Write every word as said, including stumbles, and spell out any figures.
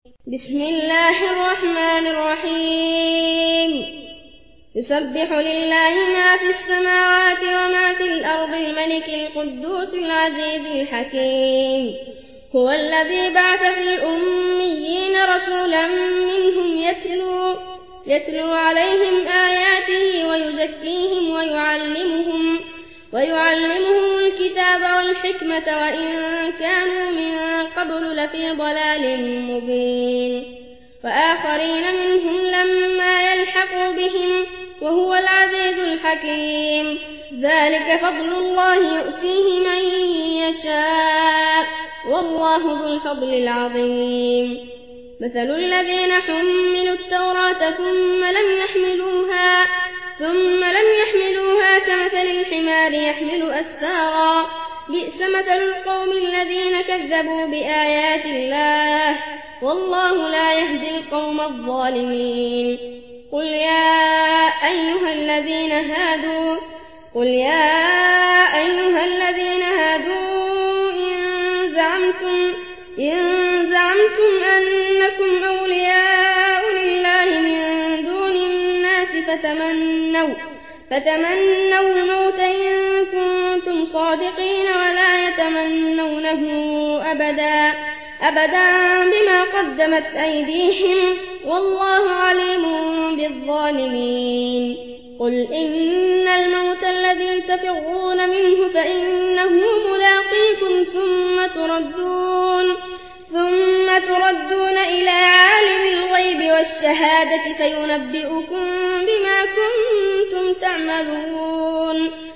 بسم الله الرحمن الرحيم يسبح لله ما في السماوات وما في الأرض الملك القدوس العزيز الحكيم هو الذي بعث في الأميين رسولا منهم يتلو, يتلو عليهم آياته ويزكيهم ويعلمهم, ويعلمهم الكتاب والحكمة وإن كانوا من قبل لفي ضلال مبين وآخرين منهم لما يلحقوا بهم وهو العزيز الحكيم ذلك فضل الله يؤتيه من يشاء والله ذو الفضل العظيم مثل الذين حملوا التوراة ثم لم يحملوها ثم لم يحملوها كمثل الحمار يحمل أسفارا بئس مثل القوم الذين كذبوا بآيات الله والله لا يهدي القوم الظالمين قل يا أيها الذين هادوا قل يا أيها الذين هادوا إن زعمتم إن زعمتم أنكم أولياء لله من دون الناس فتمنوا فتمنوا الموت إن كنتم صادقين ولا يتمنونه أبدا أبدا بما قدمت أيديهم والله عليم بالظالمين قل إن الموت الذي تفرون منه فإنه ملاقيكم ثم تردون ثم تردون إلى عالم الغيب والشهادة فينبئكم بما كنتم تعملون